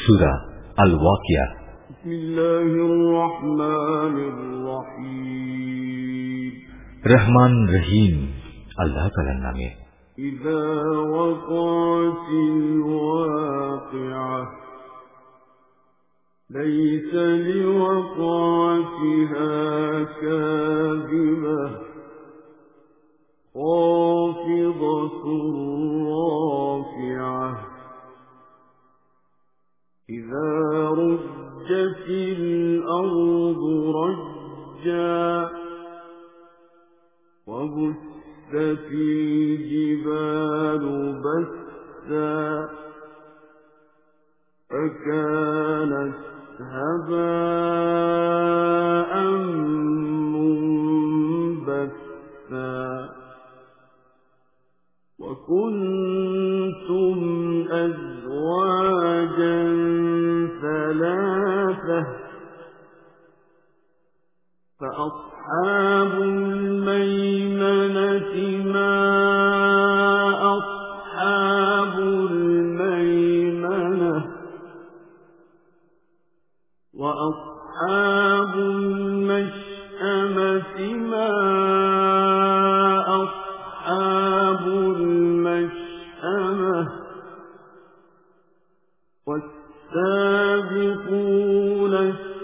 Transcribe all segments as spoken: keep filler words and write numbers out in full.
সূরা আল ওয়াকিয়া। বিসমিল্লাহির রহমানির রহিম। রহমান রহিম আল্লাহ তাআলার নামে। ইযা ওয়াকাতিল ওয়াকিআ লাইসা লিওয়াকাতিহা কাযিবাহ খাফিদাতুর রাফিআহ ইযা রুজ্জাতিল আরদু রাজ্জা ওয়া বুস্সাতিল জিবালু বাস্সা فكانت هباء منبثا وكنتم أزواجا ثلاثة فأصحاب الميمنة ما أصحاب الميمنة وأصحاب المشأمة ما أصحاب المشأمة والسابقون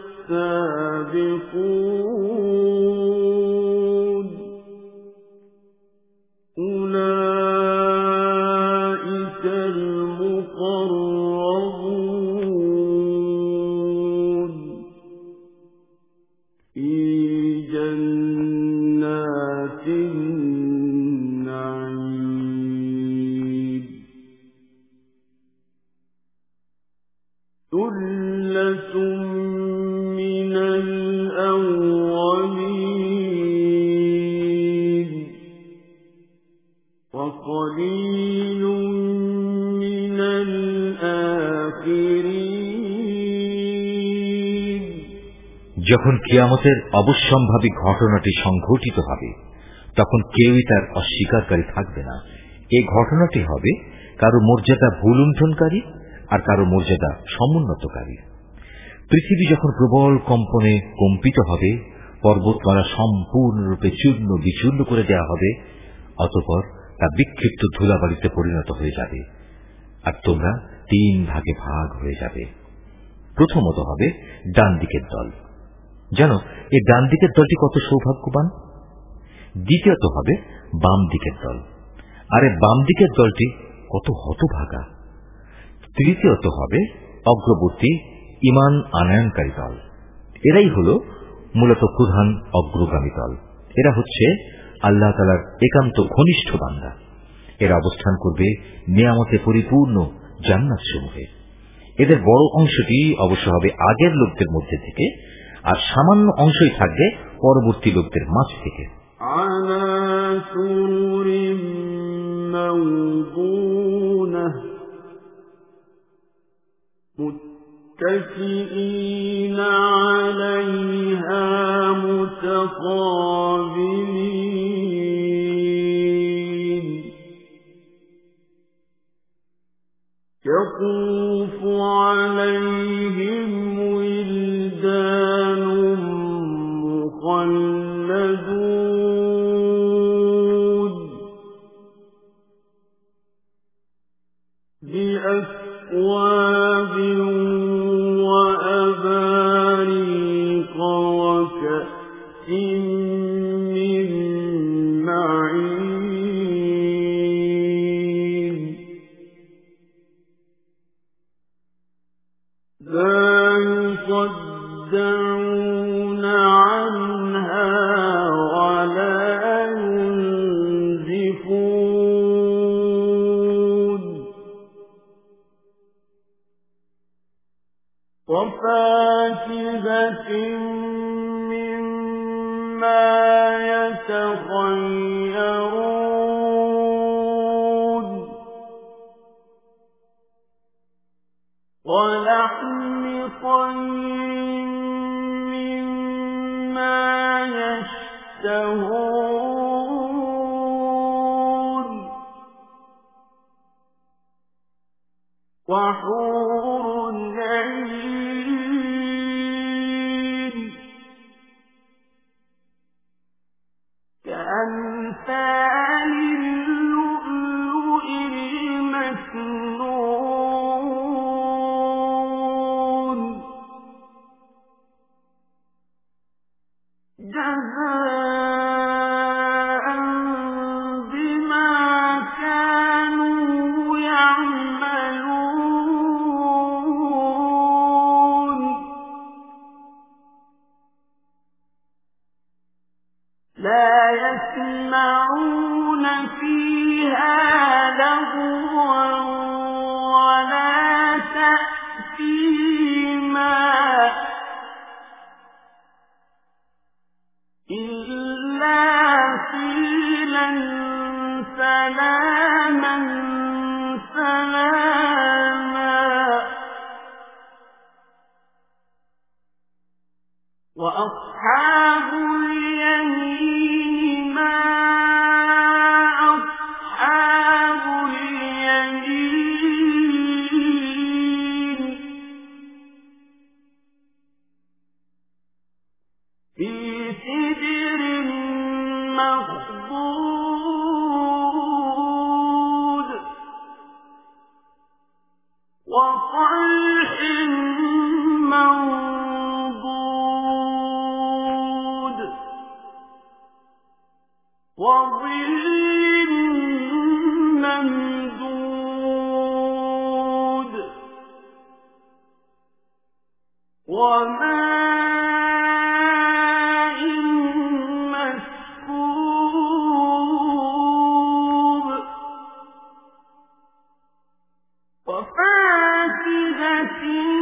السابقون أولئك المقربون في جنات النعيم ثلة من الأولين وقليل من الآخرين। যখন কিয়ামতের অবশ্যম্ভাবী ঘটনাটি সংঘটিত হবে তখন কেউই তার অস্বীকারী থাকবে না। এই ঘটনাটি হবে কারো মর্যাদা ভুলুণ্ঠনকারী আর কারো মর্যাদা সমুন্নতকারী। পৃথিবী যখন প্রবল কম্পনে কম্পিত হবে, পর্বতমালা সম্পূর্ণরূপে চূর্ণ বিচূর্ণ করে দেওয়া হবে, অতঃপর তা বিক্ষিপ্ত ধুলাবালিতে পরিণত হয়ে যাবে আর তোমরা তিন ভাগে ভাগ হয়ে যাবে। প্রথমত হবে ডান দিকের দল, জানো এই ডান দিকের দলটি কত সৌভাগ্যবান। দ্বিতীয়ত হবে বাম দিকের দল, আরে বাম দিকের দলটি কত হতভাগা। তৃতীয়ত হবে অগ্রবর্তী ঈমান আনয়নকারী দল, এরাই হল মূলত প্রধান অগ্রগামী দল। এরা হচ্ছে আল্লাহ তাআলার একান্ত ঘনিষ্ঠ বান্দা। এরা অবস্থান করবে নিয়ামতে পরিপূর্ণ জান্নাত সমূহে। এদের বড় অংশটি অবশ্য হবে আগের লোকদের মধ্যে থেকে, আর সামান্য অংশই থাকবে পরবর্তী লোকদের মাঝ থেকে। আলা সুরিম মাওদুনাহ মুত্তাকিঈনা আলাইহা মুতাকাবিলিন ইয়াতুফু আলাইহিম উলদানুম মুখাল্লাদুন বিআকওয়াবিন وأباريق وكأس من معين لا يصدعون عنها ولا ينزفون وفاكهة مما يتخيرون ولحم طير مما يشتهون وحور عين كأمثال اللؤلؤ المكنون جزاء بما كانوا يعملون لا يسمعون فيها لغوا ولا تأثيما إلا قيلا سلاما سلاما وأصحاب اليمين ما أصحاب اليمين في سدر مخضود وطلح منضود وظل ممدود وماء مسكوب وفاكهة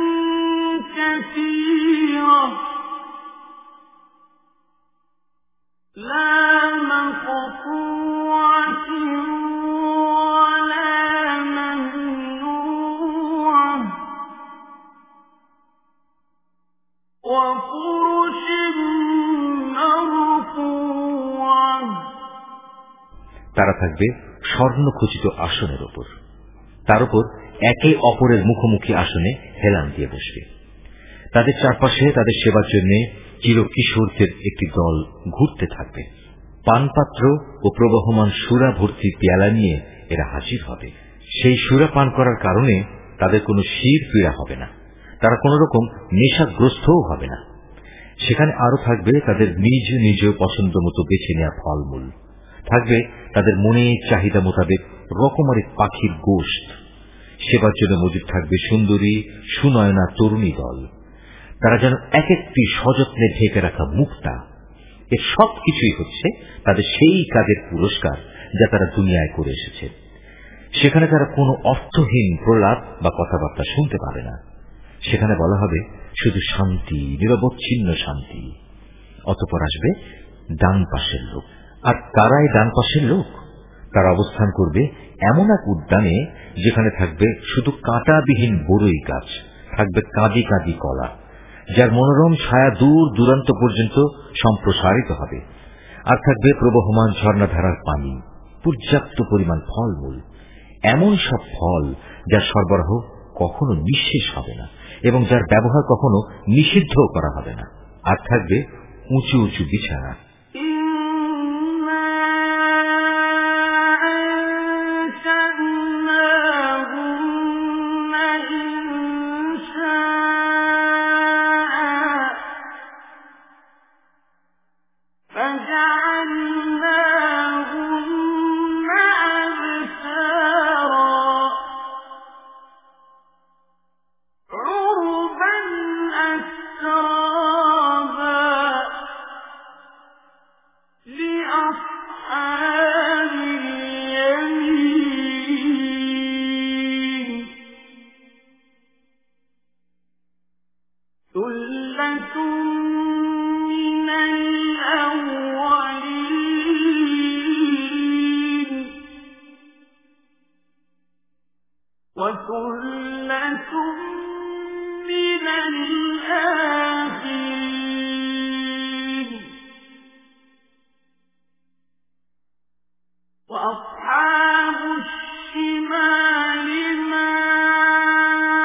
كثيرة لا مقطوعة ولا ممنوعة وفرش مرفوعة তারা থাকবে স্বর্ণখচিত আসনের উপর, তার উপর একে অপরের মুখোমুখি আসনে হেলান দিয়ে বসবে। তাদের চারপাশে তাদের সেবার জন্য চিরকিশোরদের একটি দল ঘুরতে থাকবে। পানপাত্র ও প্রবহমান সুরা ভর্তি পেয়ালা নিয়ে এরা হাজির হবে। সেই সুরা পান করার কারণে তাদের কোনো শির পীড়া হবে না, তারা কোন রকম নেশাগ্রস্তও হবে না। সেখানে আরো থাকবে তাদের নিজ নিজ পছন্দ মতো বেছে নেওয়া ফলমূল, থাকবে তাদের মনের চাহিদা মোতাবেক রকমারি পাখির গোশত। সেবার জন্য মজুদ থাকবে সুন্দরী সুনয়না তরুণী দল, তারা যেন এক একটি সযত্নে ঢেকে রাখা মুক্তা। এর সব কিছুই হচ্ছে তাদের সেই কাজের পুরস্কার যা তারা দুনিয়ায় করে এসেছে। সেখানে তারা কোনো অর্থহীন প্রলাপ বা কথাবার্তা শুনতে পাবে না। সেখানে বলা হবে শুধু শান্তি, নিরবচ্ছিন্ন শান্তি। অতঃপর আসবে ডান পাশের লোক, আর তারাই ডান পাশের লোক। তারা অবস্থান করবে এমন এক উদ্যানে যেখানে থাকবে শুধু কাঁটাবিহীন বড়ই গাছ, থাকবে কাঁদি কাঁদি কলা, যার মনোরম ছায়া দূর দূরান্ত পর্যন্ত সম্প্রসারিত হবে, আর থাকবে প্রবহমান ঝর্ণাধারার পানি, পর্যাপ্ত পরিমাণ ফলমূল, এমন সব ফল যার সরবরাহ কখনো নিঃশেষ হবে না এবং যার ব্যবহার কখনো নিষিদ্ধও করা হবে না। আর থাকবে উঁচু উঁচু বিছানা। وأصحاب الشمال ما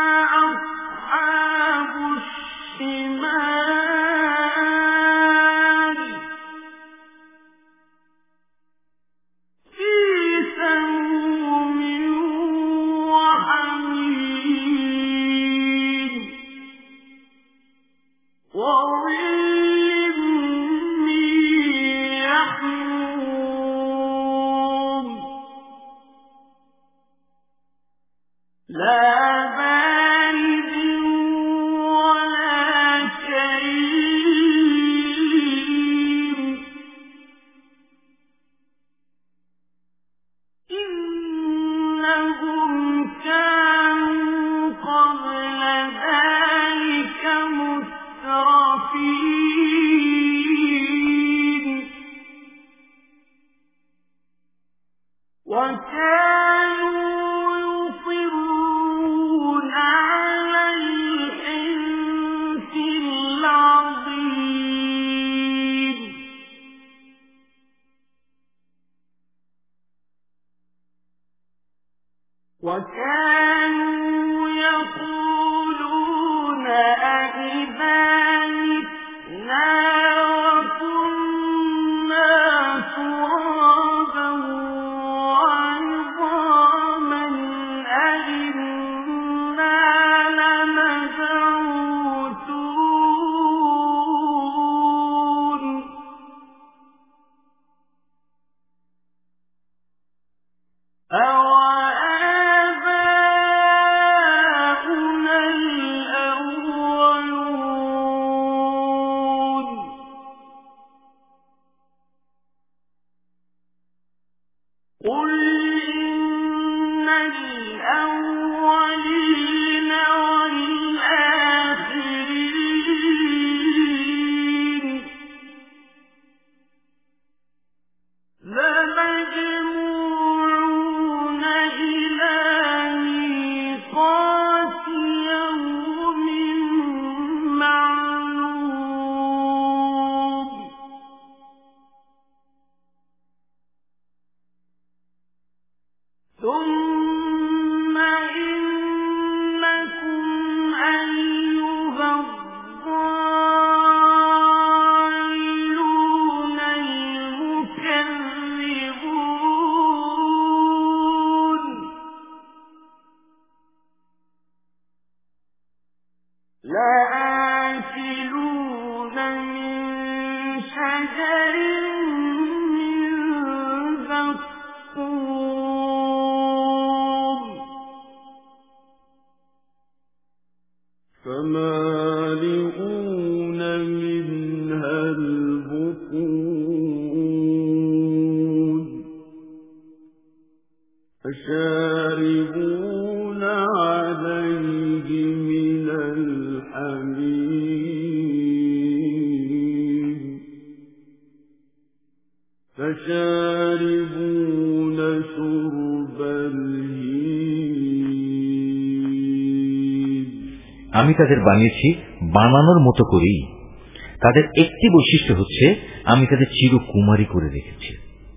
আমি তাদের বানিয়েছি বানানোর মতো করেই। তাদের একটি বৈশিষ্ট্য হচ্ছে আমি তাদের চিরকুমারী করে রেখেছি।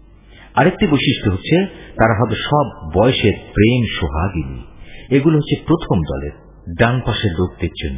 আরেকটি বৈশিষ্ট্য হচ্ছে তারা হবে সব বয়সের প্রেম সোহাগিনী। এগুলো হচ্ছে প্রথম দলের ডান পাশের লোকদের জন্য।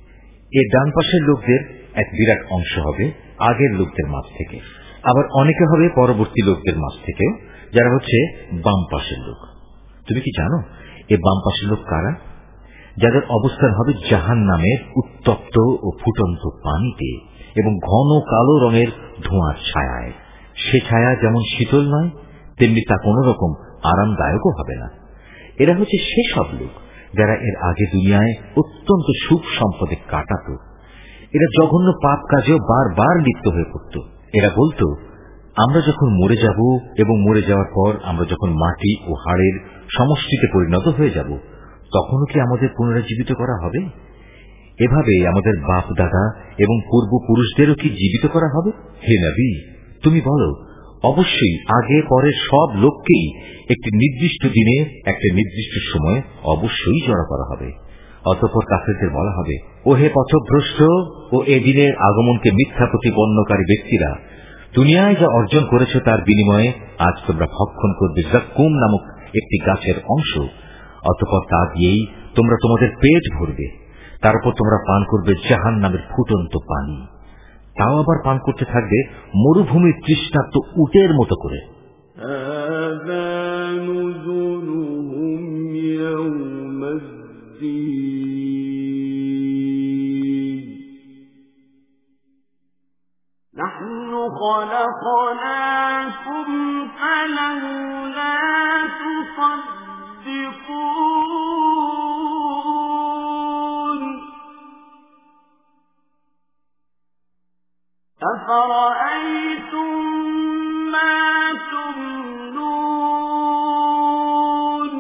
এই ডান পাশের লোকদের এক বিরাট অংশ হবে আগের লোকদের মাঝ থেকে, আবার অনেকে হবে পরবর্তী লোকদের মাঝ থেকেও, যারা হচ্ছে বাম পাশের লোক। তুমি কি জানো এই বাম পাশের লোক কারা? যাদের অবস্থান হবে জাহান নামের উত্তপ্ত ও ফুটন্ত পানিতে এবং ঘন কালো রঙের ধোঁয়ার ছায়ায়। সে ছায়া যেমন শীতল নয়, তেমনি তা কোন রকম আরামদায়কও হবে না। এরা হচ্ছে সেসব লোক যারা এর আগে দুনিয়ায় অত্যন্ত সুখ সম্পদে কাটাত। এরা জঘন্য পাপ কাজেও বারবার লিপ্ত হয়ে পড়ত। এরা বলতো, আমরা যখন মরে যাব এবং মরে যাওয়ার পর আমরা যখন মাটি ও হাড়ের সমষ্টিতে পরিণত হয়ে যাব, তখনও কি আমাদের পুনরুজ্জীবিত করা হবে? এভাবে আমাদের বাপ দাদা এবং পূর্বপুরুষদেরও কি জীবিত করা হবে? হে নবী, তুমি বলো, অবশ্যই আগে পরের সব লোককেই একটি নির্দিষ্ট দিনে একটা নির্দিষ্ট সময়ে অবশ্যই জড়ো করা হবে। অতঃপর কাফেরদের বলা হবে, ও হে পথভ্রষ্ট ও এ দিনের আগমনকে মিথ্যা প্রতিপন্নকারী ব্যক্তিরা, দুনিয়ায় যা অর্জন করেছ তার বিনিময়ে আজ তোমরা ভক্ষণ করবে জাক্কুম নামক একটি গাছের অংশ। অতঃপর তা দিয়েই তোমরা তোমাদের পেট ভরবে। তারপর তোমরা পান করবে জাহান নামের ফুটন্ত পানি। তাও আবার পান করতে থাকবে মরুভূমির তৃষ্ণার্ত উটের মতো করে। نحن خلقناكم فلولا تصدقون أفرأيتم ما تمنون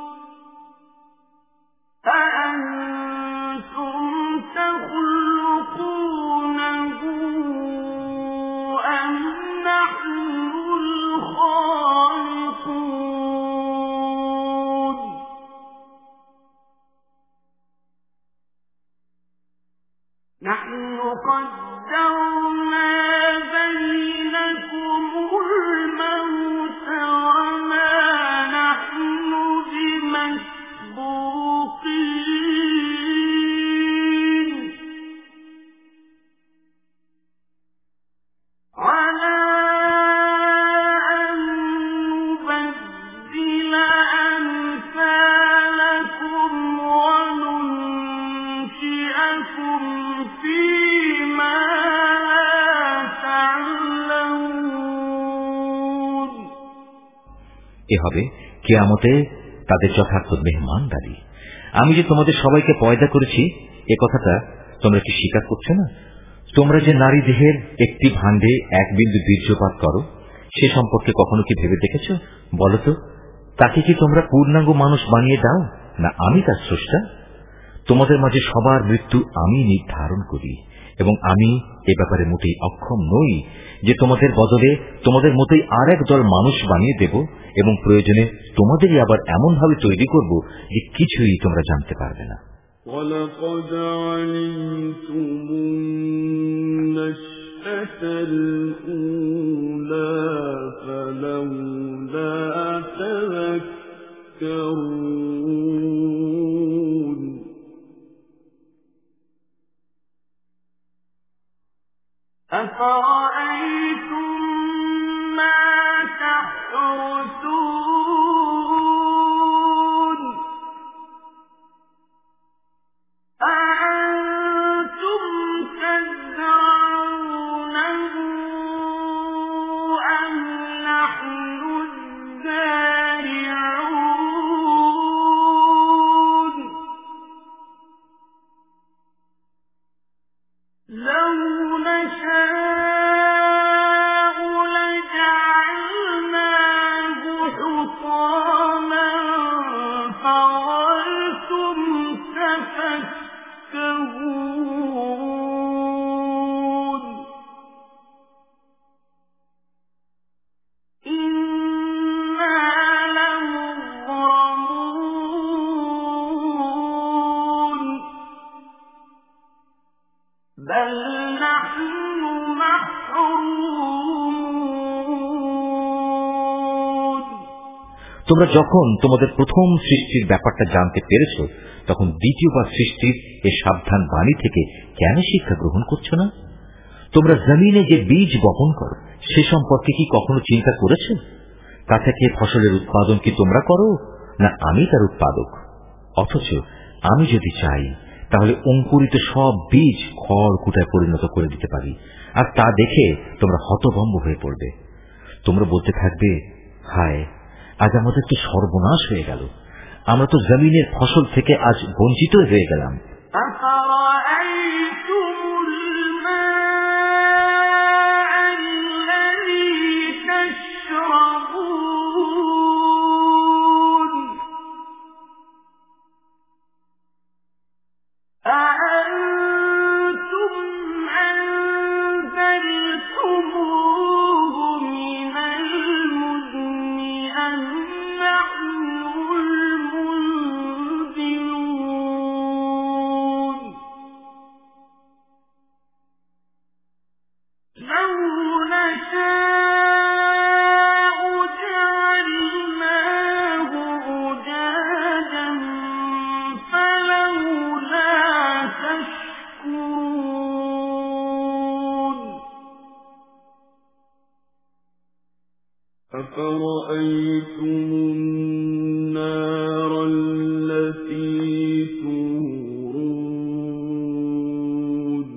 أأنتم تخلقونه أم نحن الخالقون نحن قدرنا بينكم الموت وما نحن بمسبوقين এ হবে কিয়ামতে তাদের যথার্থ মেহমানদারি। আমি যে তোমাদের সবাইকে পয়দা করেছি এ কথাটা তোমরা কি স্বীকার করছো না? তোমরা যে নারী দেহের একটি ভাণ্ডে এক বিন্দু বীর্যপাত করো সে সম্পর্কে কখনো কি ভেবে দেখেছ? বলতো, তাকে কি তোমরা পূর্ণাঙ্গ মানুষ বানিয়ে দাও, না আমি তার স্রষ্টা? তোমাদের মাঝে সবার মৃত্যু আমি নির্ধারণ করি এবং আমি এ ব্যাপারে মোটেই অক্ষম নই যে তোমাদের বদলে তোমাদের মতোই আর এক দল মানুষ বানিয়ে দেব এবং প্রয়োজনে তোমাদেরই আবার এমন ভাবে তৈরি করব যে কিছুই তোমরা জানতে পারবে না। وَلَقَدْ عَلِمْتُمُ النَّشْأَةَ الْأُولَى فَلَوْلَا تَذَكَّرُونَ أَفَرَأَيْتُم مَّا تَحْرُثُونَ أَأَنتُمْ تَزْرَعُونَهُ أَمْ نَحْنُ الزَّارِعُونَ لَوْ نَشَاءُ لَجَعَلْنَاهُ حُطَامًا فَظَلْتُمْ تَفَكَّهُونَ إِنَّا لَمُغْرَمُونَ بَلْ نَحْنُ مَحْرُومُونَ তোমরা যখন তোমাদের প্রথম সৃষ্টির ব্যাপারটা জানতে পেরেছ তখন দ্বিতীয়বার সৃষ্টির এ সাবধান বাণী থেকে কেন শিক্ষা গ্রহণ করছো না? তোমরা জমিনে যে বীজ বপন করো সে সম্পর্কে কি কখনো চিন্তা করেছ? তা থেকে ফসলের উৎপাদন কি তোমরা করো, না আমি তার উৎপাদক? অথচ আমি যদি চাই তাহলে অঙ্কুরিত সব বীজ খড় কুটায় পরিণত করে দিতে পারি, আর তা দেখে তোমরা হতভম্ব হয়ে পড়বে। তোমরা বলতে থাকবে, হায়, আজ আমাদের তো সর্বনাশ হয়ে গেল, আমরা তো জমিনের ফসল থেকে আজ বঞ্চিত হয়ে গেলাম। أَفَرَأَيْتُمُ الْمَاءَ الَّذِي تَشْرَبُونَ أَأَنتُمْ أَنزَلْتُمُوهُ مِنَ الْمُزْنِ أَمْ نَحْنُ الْمُنزِلُونَ لَوْ نَشَاءُ جَعَلْنَاهُ أُجَاجًا فَلَوْلَا تَشْكُرُونَ أَفَرَأَيْتُمُ النَّارَ الَّتِي تُورُونَ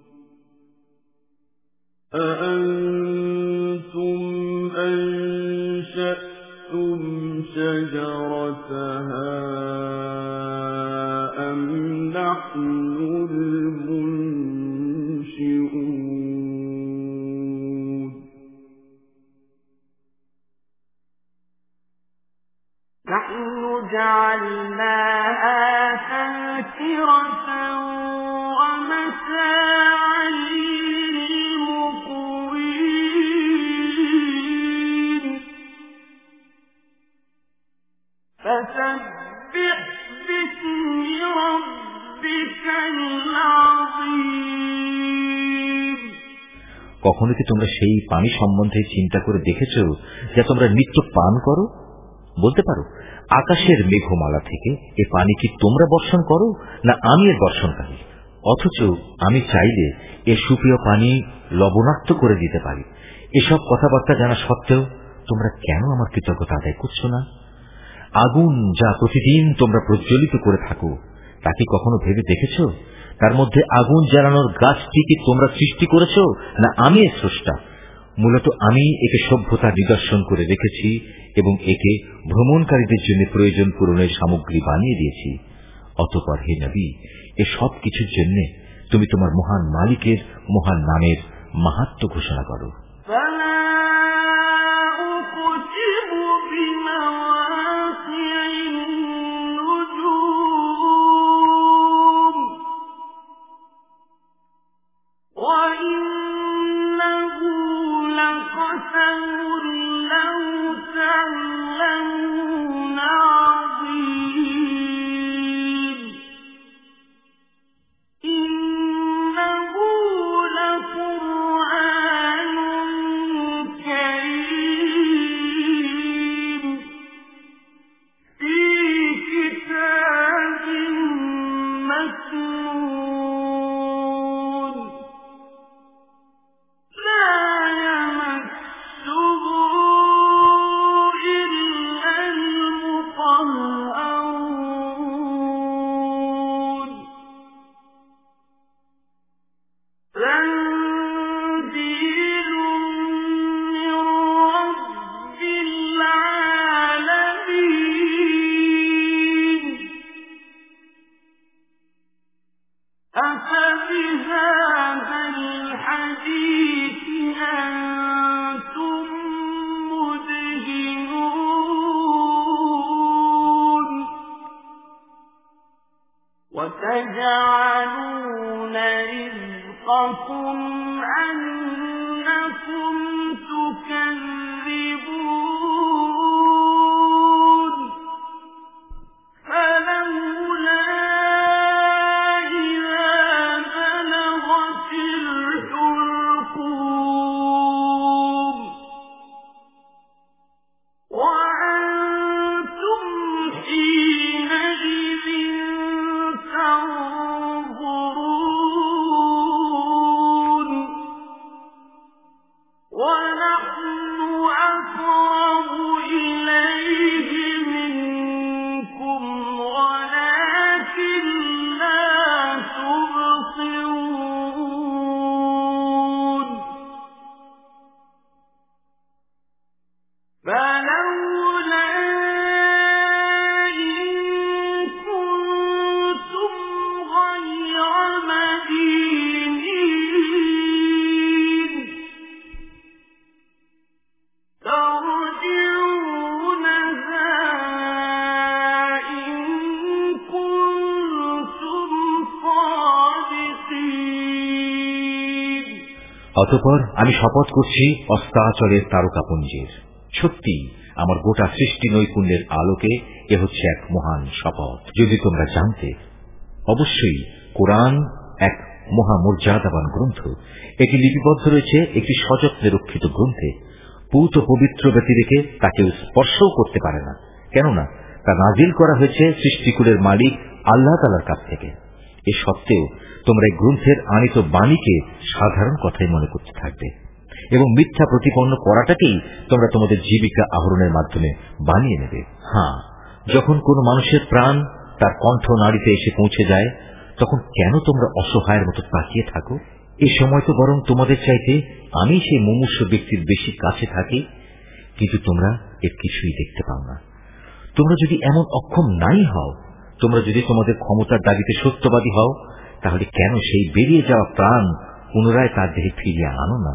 أَأَنتُمْ أَنشَأْتُمْ شَجَرَتَهَا أَمْ نَحْنُ الْمُنشِئُونَ نَحْنُ جَعَلْنَاهَا تَذْكِرَةً وَمَتَاعًا لِّلْمُقْوِينَ فَسَبِّحْ بِاسْمِ رَبِّكَ الْعَظِيمِ কখনো কি তোমরা সেই পানি সম্বন্ধে চিন্তা করে দেখেছ যা তোমরা নিত্য পান করো? বলতে পারো, আকাশের মেঘমালা থেকে এ পানি কি তোমরা বর্ষণ করো, না আমি এর বর্ষণকারী? অথচ আমি চাইলে এ সুপ্রিয় পানি লবণাক্ত করে দিতে পারি। এসব কথাবার্তা জানা সত্ত্বেও তোমরা কেন আমার কৃতজ্ঞতা আদায় করছো না? আগুন যা প্রতিদিন তোমরা প্রজ্বলিত করে থাকো তা কি কখনো ভেবে দেখেছ? তার মধ্যে আগুন জ্বালানোর গাছটি কি তোমরা সৃষ্টি করেছ, না আমি এর স্রষ্টা? মূলত আমি একে সভ্যতার নিদর্শন করে রেখেছি এবং একে ভ্রমণকারীদের জন্য প্রয়োজন পূরণের সামগ্রী বানিয়ে দিয়েছি। অতঃপর হে নবী, এ সব কিছুর জন্য তুমি তোমার মহান মালিকের মহান নামের মাহাত্ম্য ঘোষণা করো। وتجعلون رزقكم أنكم تكذبون فلولا إذا بلغت الحلقوم وأنتم حينئذ تنظرون ونحن أقرب إليه منكم ولكن لا تبصرون فلولا إن كنتم غير مدينين ترجعونها إن كنتم صادقين। অতঃপর আমি শপথ করছি অস্তাচলের তারকাপুঞ্জের, সত্যি আমার গোটা সৃষ্টি নৈপুণ্যের আলোকে এ হচ্ছে এক মহান শপথ। যদি তোমরা জানতে, অবশ্যই কোরআন এক মহামর্যাদাবান গ্রন্থ। এটি লিপিবদ্ধ রয়েছে একটি সযত্নে রক্ষিত গ্রন্থে। পূত পবিত্র ব্যতিরেকে তাকে স্পর্শও করতে পারে না, কেননা তা নাজিল করা হয়েছে সৃষ্টিকুলের মালিক আল্লাহ তাআলার কাছ থেকে। এ সত্ত্বেও তোমরা এই গ্রন্থের আনিত বাণীকে সাধারণ কথাই মনে করতে থাকবে এবং মিথ্যা প্রতিপন্ন করাটাকেই তোমরা তোমাদের জীবিকা আহরণের মাধ্যমে বানিয়ে নেবে। হ্যাঁ, যখন কোন মানুষের প্রাণ তার কণ্ঠ নাড়িতে এসে পৌঁছে যায়, তখন কেন তোমরা অসহায়ের মতো তাকিয়ে থাকো? এ সময় তো বরং তোমাদের চাইতে আমি সেই মুমূর্ষ ব্যক্তির বেশি কাছে থাকি, কিন্তু তোমরা এর কিছুই দেখতে পাও না। তোমরা যদি এমন অক্ষম নাই হও, তোমরা যদি তোমাদের ক্ষমতার দাবিতে সত্যবাদী হও, তাহলে কেন সেই বেরিয়ে যাওয়া প্রাণ পুনরায় তার দেহে ফিরিয়ে আনো না?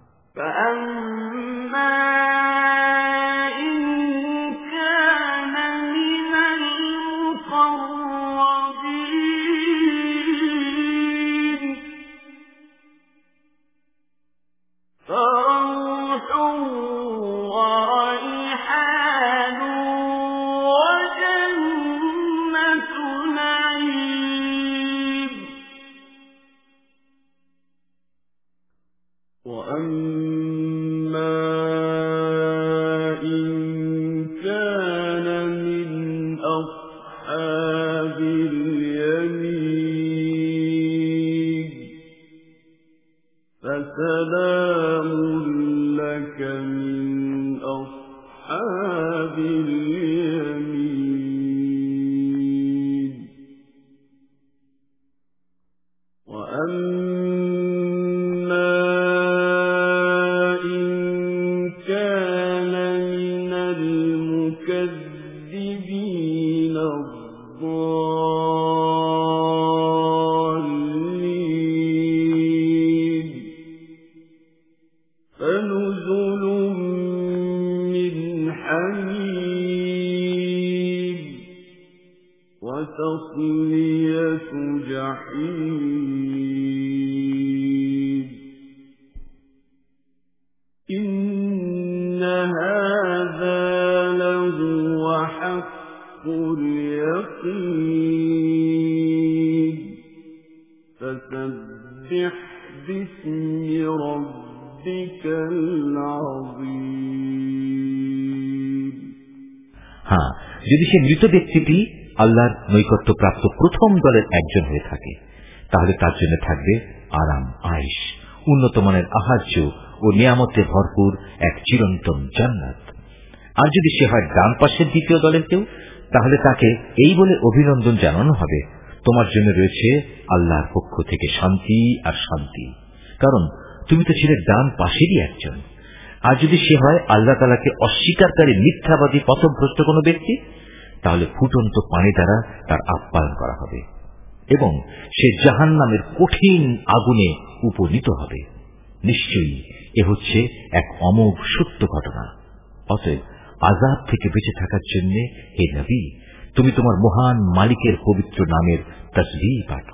فسلام لك من أصحاب اليمين وأما إن تَصْلِيَةُ جَحِيمٍ إِنَّ هَذَا لَهُوَ حَقُّ الْيَقِينِ فَسَبِّحْ بِاسْمِ رَبِّكَ الْعَظِيمِ হ্যাঁ, যদি সে মৃত ব্যক্তিটি আল্লাহর নৈকট্যপ্রাপ্ত প্রথম দলের একজন হয়ে থাকে, তাহলে তার জন্য থাকবে আরাম, আয়েশ, উন্নত মানের আহার্য ও নিয়ামতে ভরপুর এক চিরন্তন জান্নাত। আর যদি সে হয় ডান পাশের দ্বিতীয় দলের কেউ, তাহলে তাকে এই বলে অভিনন্দন জানানো হবে, তোমার জন্য রয়েছে আল্লাহর পক্ষ থেকে শান্তি আর শান্তি, কারণ তুমি তো ছিলে ডান পাশেরই একজন। আর যদি সে হয় আল্লাহ তাআলাকে অস্বীকারী মিথ্যাবাদী পথভ্রষ্ট কোন ব্যক্তি, তাহলে ফুটন্ত পানি দ্বারা তার আপ্যায়ন করা হবে এবং সে জাহান্নামের কঠিন আগুনে উপনীত হবে। নিশ্চয়ই এ হচ্ছে এক অমোঘ সত্য ঘটনা। অতএব আযাব থেকে বেঁচে থাকার জন্য হে নবী, তুমি তোমার মহান মালিকের পবিত্র নামের তাসবিহ পাঠ